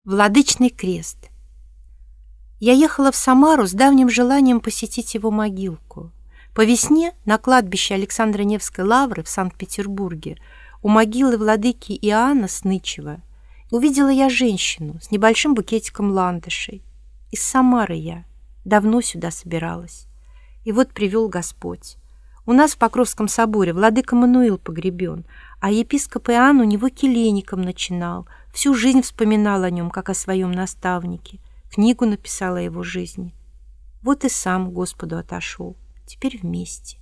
Владычный крест. Я ехала в Самару с давним желанием посетить его могилку. По весне на кладбище Александра Невской лавры в Санкт-Петербурге у могилы владыки Иоанна Снычева увидела я женщину с небольшим букетиком ландышей. Из Самары я. Давно сюда собиралась. И вот привел Господь. У нас в Покровском соборе владыка Мануил погребен, а епископ Иоанн у него келейником начинал, всю жизнь вспоминал о нем, как о своем наставнике, книгу написал о его жизни. Вот и сам к Господу отошел, теперь вместе.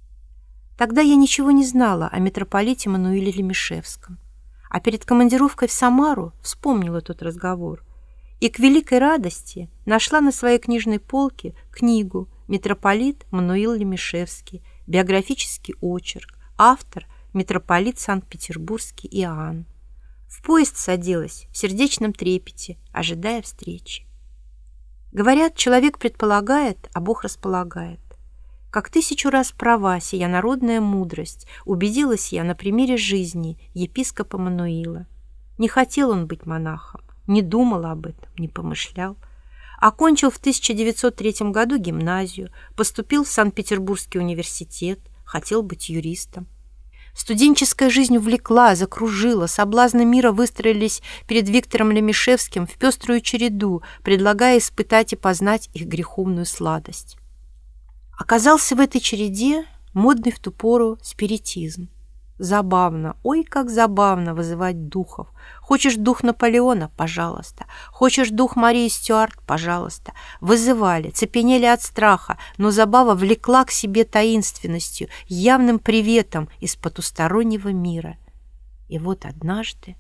Тогда я ничего не знала о митрополите Мануиле Лемешевском, а перед командировкой в Самару вспомнила тот разговор и к великой радости нашла на своей книжной полке книгу «Митрополит Мануил Лемешевский. Биографический очерк. Автор митрополит Санкт-Петербургский Иоанн». В поезд садилась в сердечном трепете, ожидая встречи. Говорят, человек предполагает, а Бог располагает. Как 1000 раз права сия народная мудрость, убедилась я на примере жизни епископа Мануила. Не хотел он быть монахом, не думал об этом, не помышлял. Окончил в 1903 году гимназию, поступил в Санкт-Петербургский университет, хотел быть юристом. Студенческая жизнь увлекла, закружила, соблазны мира выстроились перед Виктором Лемешевским в пеструю череду, предлагая испытать и познать их греховную сладость. Оказался в этой череде модный в ту пору спиритизм. Забавно, ой, как забавно вызывать духов. Хочешь дух Наполеона? Пожалуйста. Хочешь дух Марии Стюарт? Пожалуйста. Вызывали, цепенели от страха, но забава влекла к себе таинственностью, явным приветом из потустороннего мира. И вот однажды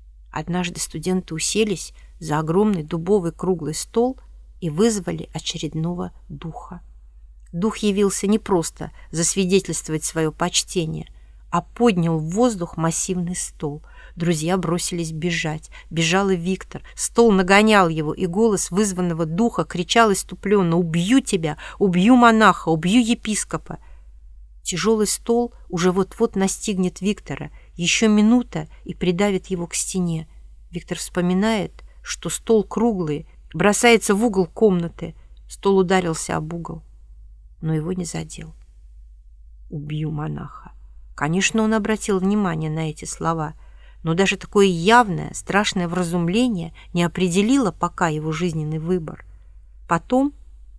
студенты уселись за огромный дубовый круглый стол и вызвали очередного духа. Дух явился не просто засвидетельствовать свое почтение, а поднял в воздух массивный стол. Друзья бросились бежать. Бежал и Виктор. Стол нагонял его, и голос вызванного духа кричал иступленно: «Убью тебя! Убью монаха! Убью епископа!» Тяжелый стол уже вот-вот настигнет Виктора. Еще минута и придавит его к стене. Виктор вспоминает, что стол круглый, бросается в угол комнаты. Стол ударился об угол, но его не задел. «Убью монаха». Конечно, он обратил внимание на эти слова, но даже такое явное, страшное вразумление не определило пока его жизненный выбор. Потом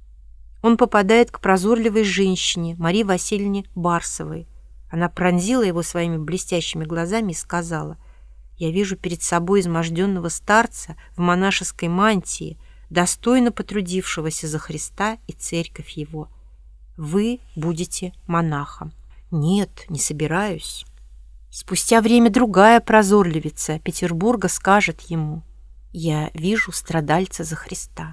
он попадает к прозорливой женщине Марии Васильевне Барсовой. Она пронзила его своими блестящими глазами и сказала: «Я вижу перед собой изможденного старца в монашеской мантии, достойно потрудившегося за Христа и церковь его. Вы будете монахом». «Нет, не собираюсь». Спустя время другая прозорливица Петербурга скажет ему: «Я вижу страдальца за Христа».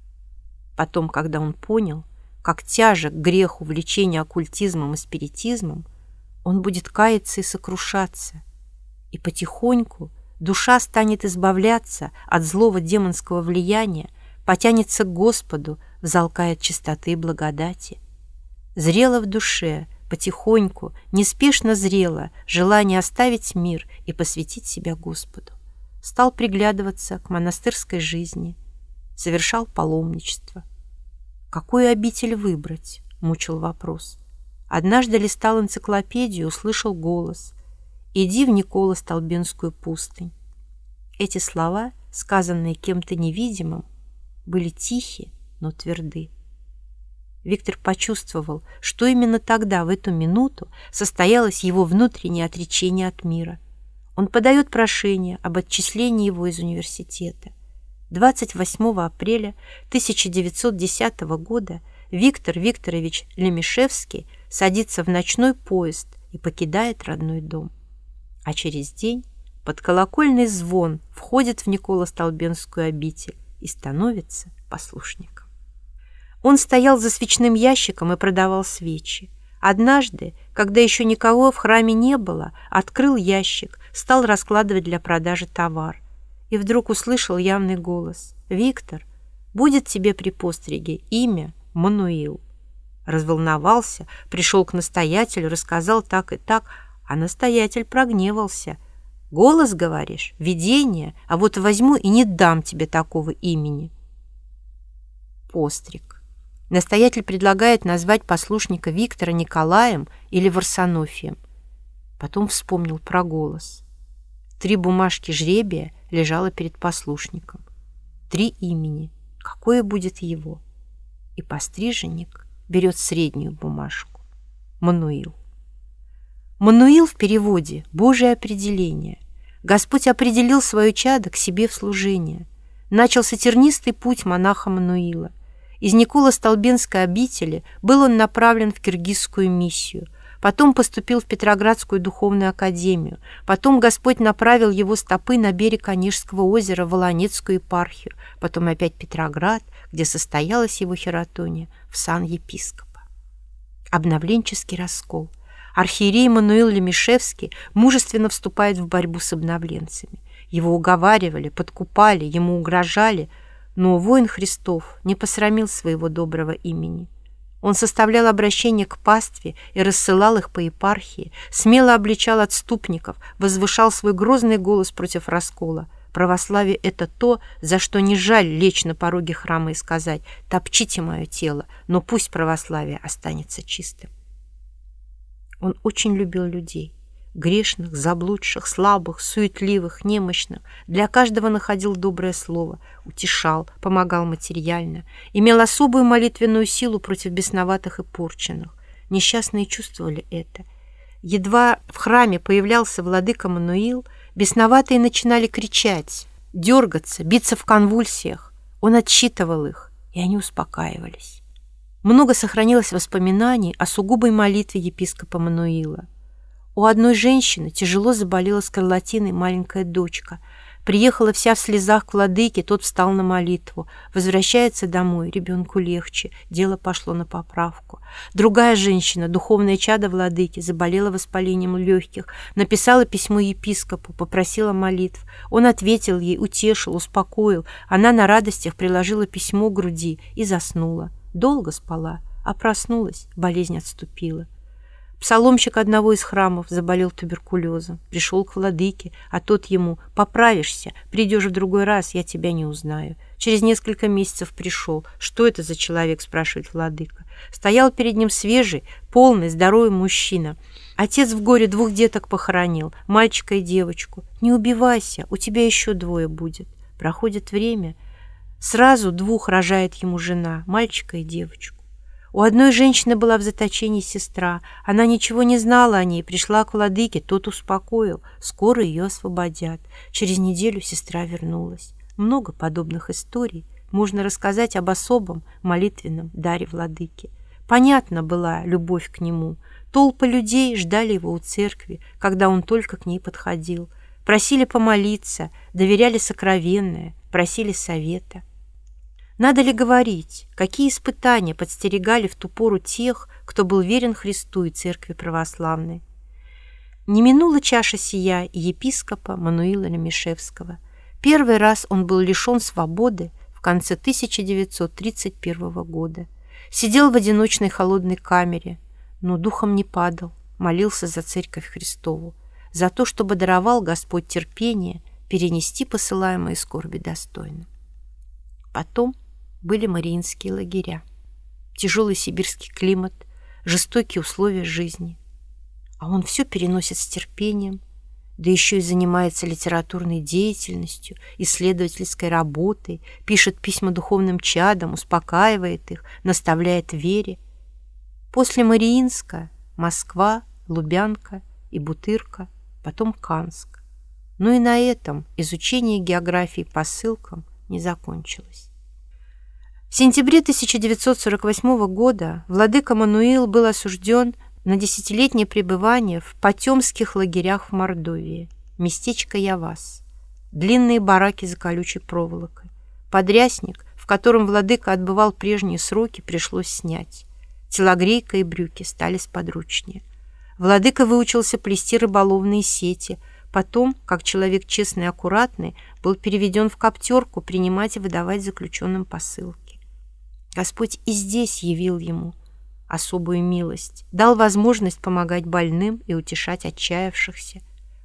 Потом, когда он понял, как тяжек грех увлечения оккультизмом и спиритизмом, он будет каяться и сокрушаться, и потихоньку душа станет избавляться от злого демонского влияния, потянется к Господу, взалкая чистоты и благодати. Зрело в душе, потихоньку, неспешно зрело желание оставить мир и посвятить себя Господу. Стал приглядываться к монастырской жизни, совершал паломничество. Какую обитель выбрать? Мучил вопрос. Однажды листал энциклопедию, услышал голос: «Иди в Николо-Столбинскую пустынь». Эти слова, сказанные кем-то невидимым, были тихи, но тверды. Виктор почувствовал, что именно тогда, в эту минуту, состоялось его внутреннее отречение от мира. Он подает прошение об отчислении его из университета. 28 апреля 1910 года Виктор Викторович Лемешевский садится в ночной поезд и покидает родной дом. А через день под колокольный звон входит в Николо-Столбинскую обитель и становится послушником. Он стоял за свечным ящиком и продавал свечи. Однажды, когда еще никого в храме не было, открыл ящик, стал раскладывать для продажи товар. И вдруг услышал явный голос: «Виктор, будет тебе при постриге имя Мануил». Разволновался, пришел к настоятелю, рассказал так и так, а настоятель прогневался. Голос, говоришь? Видение? А вот возьму и не дам тебе такого имени. Постриг. Настоятель предлагает назвать послушника Виктора Николаем или Варсонофием. Потом вспомнил про голос. 3 бумажки жребия лежало перед послушником. 3 имени. Какое будет его? И постриженник берет среднюю бумажку. Мануил. Мануил в переводе – Божие определение. Господь определил свое чадо к себе в служение. Начался тернистый путь монаха Мануила. Из Николо-Столбенской обители был он направлен в киргизскую миссию. Потом поступил в Петроградскую духовную академию. Потом Господь направил его стопы на берег Онежского озера в Волонецкую епархию. Потом опять Петроград, где состоялась его хератония, в сан епископа. Обновленческий раскол. Архиерей Мануил Лемешевский мужественно вступает в борьбу с обновленцами. Его уговаривали, подкупали, ему угрожали, но воин Христов не посрамил своего доброго имени. Он составлял обращения к пастве и рассылал их по епархии, смело обличал отступников, возвышал свой грозный голос против раскола. Православие — это то, за что не жаль лечь на пороге храма и сказать: «Топчите мое тело, но пусть православие останется чистым». Он очень любил людей. Грешных, заблудших, слабых, суетливых, немощных. Для каждого находил доброе слово, утешал, помогал материально, имел особую молитвенную силу против бесноватых и порченных. Несчастные чувствовали это. Едва в храме появлялся владыка Мануил, бесноватые начинали кричать, дергаться, биться в конвульсиях. Он отсчитывал их, и они успокаивались. Много сохранилось воспоминаний о сугубой молитве епископа Мануила. У одной женщины тяжело заболела скарлатиной маленькая дочка. Приехала вся в слезах к владыке, тот встал на молитву. Возвращается домой, ребенку легче, дело пошло на поправку. Другая женщина, духовное чадо владыки, заболела воспалением легких, написала письмо епископу, попросила молитв. Он ответил ей, утешил, успокоил. Она на радостях приложила письмо к груди и заснула. Долго спала, а проснулась, болезнь отступила. Псаломщик одного из храмов заболел туберкулезом, пришел к владыке, а тот ему: «Поправишься, придешь в другой раз, я тебя не узнаю». Через несколько месяцев пришел. «Что это за человек?» — спрашивает владыка. Стоял перед ним свежий, полный, здоровый мужчина. Отец в горе 2 деток похоронил, мальчика и девочку. «Не убивайся, у тебя еще 2 будет». Проходит время. Сразу 2 рожает ему жена, мальчика и девочку. У одной женщины была в заточении сестра. Она ничего не знала о ней, пришла к владыке, тот успокоил. Скоро ее освободят. Через неделю сестра вернулась. Много подобных историй можно рассказать об особом молитвенном даре владыки. Понятна была любовь к нему. Толпы людей ждали его у церкви, когда он только к ней подходил. Просили помолиться, доверяли сокровенное, просили совета. Надо ли говорить, какие испытания подстерегали в ту пору тех, кто был верен Христу и Церкви Православной? Не минула чаша сия и епископа Мануила Лемешевского. Первый раз он был лишен свободы в конце 1931 года. Сидел в одиночной холодной камере, но духом не падал, молился за Церковь Христову, за то, чтобы даровал Господь терпение перенести посылаемые скорби достойно. Потом были мариинские лагеря, тяжелый сибирский климат, жестокие условия жизни. А он все переносит с терпением, да еще и занимается литературной деятельностью, исследовательской работой, пишет письма духовным чадам, успокаивает их, наставляет в вере. После Мариинска — Москва, Лубянка и Бутырка, потом Канск. Но и на этом изучение географии по ссылкам не закончилось. В сентябре 1948 года владыка Мануил был осужден на 10-летнее пребывание в потемских лагерях в Мордовии, местечко Явас, длинные бараки за колючей проволокой. Подрясник, в котором владыка отбывал прежние сроки, пришлось снять. Телогрейка и брюки стали сподручнее. Владыка выучился плести рыболовные сети, потом, как человек честный и аккуратный, был переведен в коптерку принимать и выдавать заключенным посылки. Господь и здесь явил ему особую милость, дал возможность помогать больным и утешать отчаявшихся.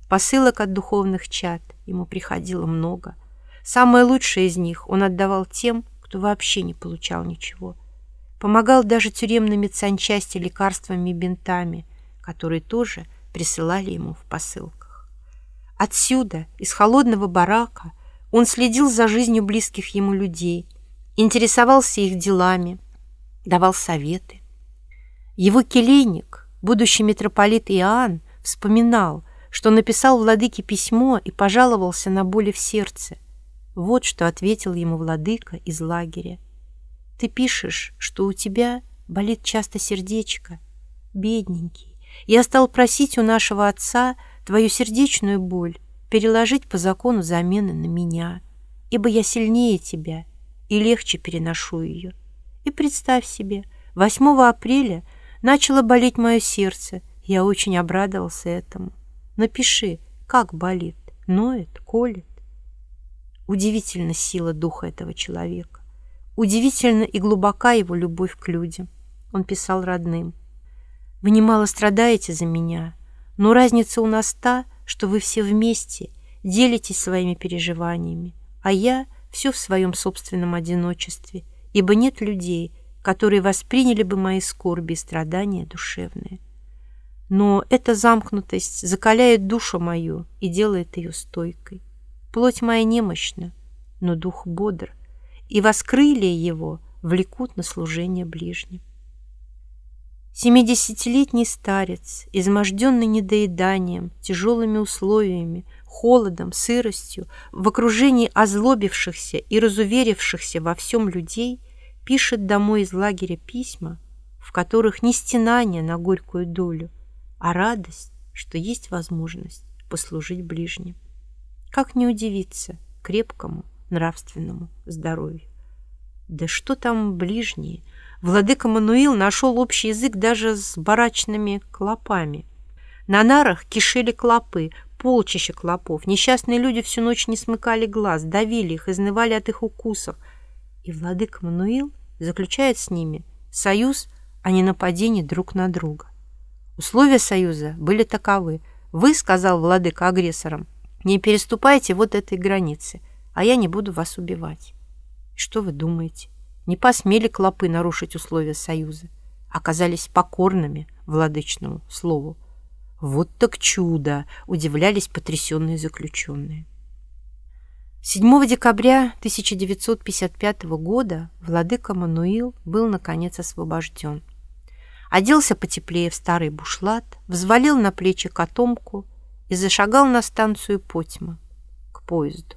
Посылок от духовных чад ему приходило много. Самое лучшее из них он отдавал тем, кто вообще не получал ничего. Помогал даже тюремной медсанчасти лекарствами и бинтами, которые тоже присылали ему в посылках. Отсюда, из холодного барака, он следил за жизнью близких ему людей, интересовался их делами, давал советы. Его келейник, будущий митрополит Иоанн, вспоминал, что написал владыке письмо и пожаловался на боли в сердце. Вот что ответил ему владыка из лагеря. «Ты пишешь, что у тебя болит часто сердечко. Бедненький, я стал просить у нашего отца твою сердечную боль переложить по закону замены на меня, ибо я сильнее тебя и легче переношу ее. И представь себе, 8 апреля начало болеть мое сердце, я очень обрадовался этому. Напиши, как болит, ноет, колет». Удивительна сила духа этого человека. Удивительна и глубока его любовь к людям. Он писал родным: «Вы немало страдаете за меня, но разница у нас та, что вы все вместе делитесь своими переживаниями, а я все в своем собственном одиночестве, ибо нет людей, которые восприняли бы мои скорби и страдания душевные. Но эта замкнутость закаляет душу мою и делает ее стойкой. Плоть моя немощна, но дух бодр, и воскрылья его влекут на служение ближним». 70-летний старец, изможденный недоеданием, тяжелыми условиями, холодом, сыростью, в окружении озлобившихся и разуверившихся во всем людей, пишет домой из лагеря письма, в которых не стенание на горькую долю, а радость, что есть возможность послужить ближним. Как не удивиться крепкому нравственному здоровью? Да что там ближние? Владыка Мануил нашел общий язык даже с барачными клопами. На нарах кишели клопы, полчища клопов. Несчастные люди всю ночь не смыкали глаз, давили их, изнывали от их укусов. И владыка Мануил заключает с ними союз о ненападении друг на друга. Условия союза были таковы. «Вы, — сказал владыка агрессорам, — не переступайте вот этой границы, а я не буду вас убивать». И что вы думаете? Не посмели клопы нарушить условия союза, оказались покорными владычному слову. Вот так чудо! Удивлялись потрясенные заключенные. 7 декабря 1955 года владыка Мануил был наконец освобожден. Оделся потеплее в старый бушлат, взвалил на плечи котомку и зашагал на станцию Потьма к поезду.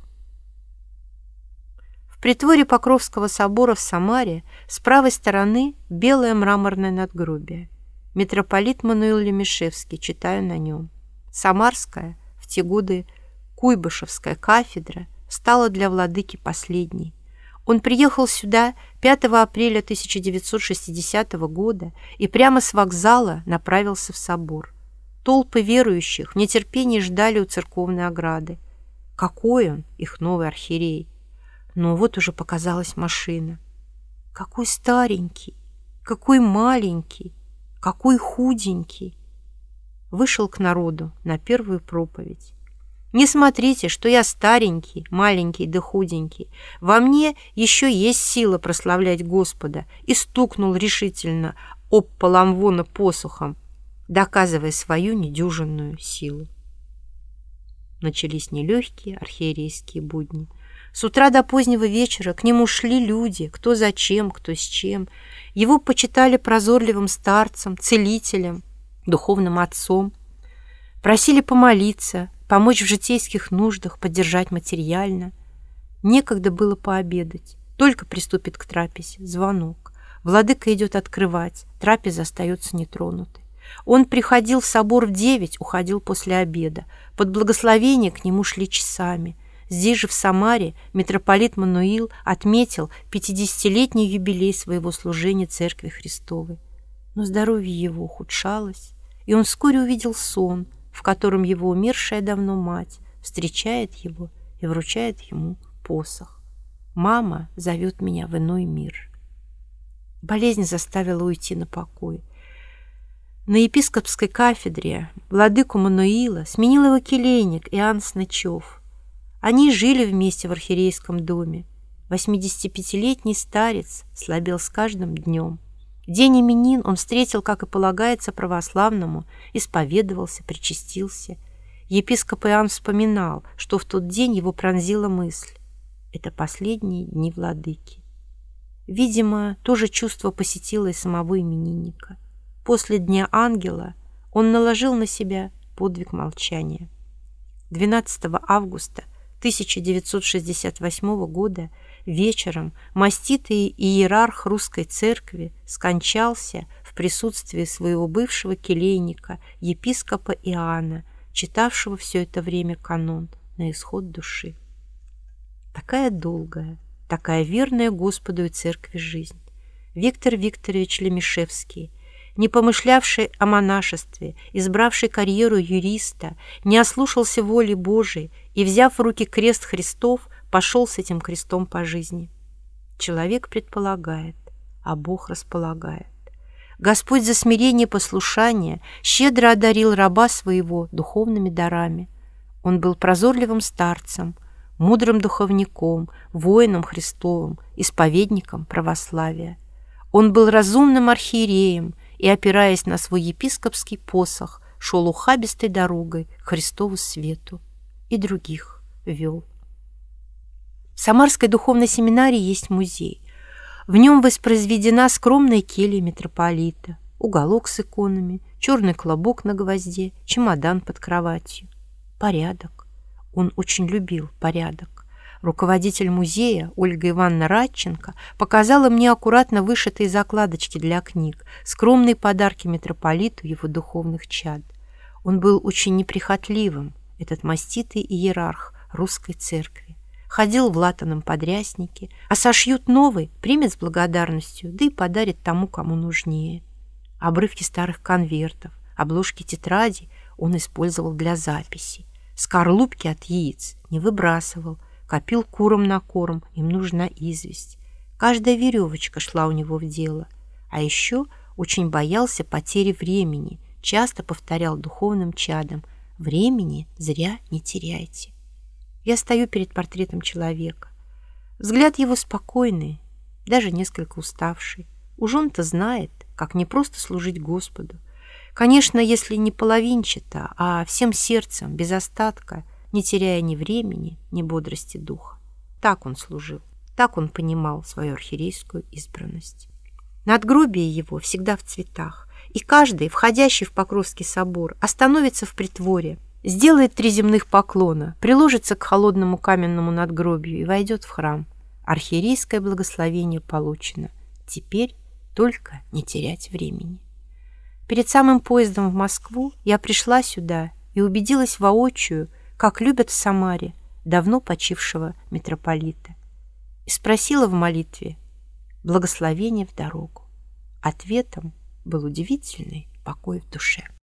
В притворе Покровского собора в Самаре с правой стороны белое мраморное надгробие. Митрополит Мануил Лемешевский, читаю на нем. Самарская, в те годы Куйбышевская кафедра, стала для владыки последней. Он приехал сюда 5 апреля 1960 года и прямо с вокзала направился в собор. Толпы верующих в нетерпении ждали у церковной ограды. Какой он, их новый архиерей! Но вот уже показалась машина. Какой старенький, какой маленький, какой худенький! Вышел к народу на первую проповедь. Не смотрите, что я старенький, маленький да худенький. Во мне еще есть сила прославлять Господа. И стукнул решительно об пол амвона посохом, доказывая свою недюжинную силу. Начались нелегкие архиерейские будни. С утра до позднего вечера к нему шли люди, кто зачем, кто с чем. Его почитали прозорливым старцем, целителем, духовным отцом. Просили помолиться, помочь в житейских нуждах, поддержать материально. Некогда было пообедать. Только приступит к трапезе. Звонок. Владыка идет открывать. Трапеза остается нетронутой. Он приходил в собор в 9, уходил после обеда. Под благословение к нему шли часами. Здесь же, в Самаре, митрополит Мануил отметил 50-летний юбилей своего служения Церкви Христовой. Но здоровье его ухудшалось, и он вскоре увидел сон, в котором его умершая давно мать встречает его и вручает ему посох. «Мама зовет меня в иной мир». Болезнь заставила уйти на покой. На епископской кафедре владыку Мануила сменил его келейник Иоанн Снычев. Они жили вместе в архиерейском доме. 85-летний старец слабел с каждым днем. День именин он встретил, как и полагается православному, исповедовался, причастился. Епископ Иоанн вспоминал, что в тот день его пронзила мысль: это последние дни владыки. Видимо, то же чувство посетило и самого именинника. После Дня Ангела он наложил на себя подвиг молчания. 12 августа 1968 года вечером маститый иерарх русской церкви скончался в присутствии своего бывшего келейника, епископа Иоанна, читавшего все это время канон на исход души. Такая долгая, такая верная Господу и церкви жизнь. Виктор Викторович Лемишевский, не помышлявший о монашестве, избравший карьеру юриста, не ослушался воли Божией и, взяв в руки крест Христов, пошел с этим крестом по жизни. Человек предполагает, а Бог располагает. Господь за смирение и послушание щедро одарил раба своего духовными дарами. Он был прозорливым старцем, мудрым духовником, воином Христовым, исповедником православия. Он был разумным архиереем и, опираясь на свой епископский посох, шел ухабистой дорогой к Христову свету и других вел. В Самарской духовной семинарии есть музей. В нем воспроизведена скромная келья митрополита, уголок с иконами, черный клобук на гвозде, чемодан под кроватью. Порядок. Он очень любил порядок. Руководитель музея Ольга Ивановна Радченко показала мне аккуратно вышитые закладочки для книг, скромные подарки митрополиту его духовных чад. Он был очень неприхотливым, этот маститый иерарх русской церкви. Ходил в латаном подряснике, а сошьют новый, примет с благодарностью, да и подарит тому, кому нужнее. Обрывки старых конвертов, обложки тетрадей он использовал для записи. Скорлупки от яиц не выбрасывал, копил курам на корм, им нужна известь. Каждая веревочка шла у него в дело. А еще очень боялся потери времени, часто повторял духовным чадам: времени зря не теряйте. Я стою перед портретом человека. Взгляд его спокойный, даже несколько уставший. Уж он-то знает, как непросто служить Господу. Конечно, если не половинчато, а всем сердцем, без остатка, не теряя ни времени, ни бодрости духа. Так он служил, так он понимал свою архиерейскую избранность. Надгробие его всегда в цветах, и каждый, входящий в Покровский собор, остановится в притворе, сделает 3 земных поклона, приложится к холодному каменному надгробию и войдет в храм. Архиерейское благословение получено. Теперь только не терять времени. Перед самым поездом в Москву я пришла сюда и убедилась воочию, как любят в Самаре давно почившего митрополита. И спросила в молитве благословение в дорогу. Ответом был удивительный покой в душе.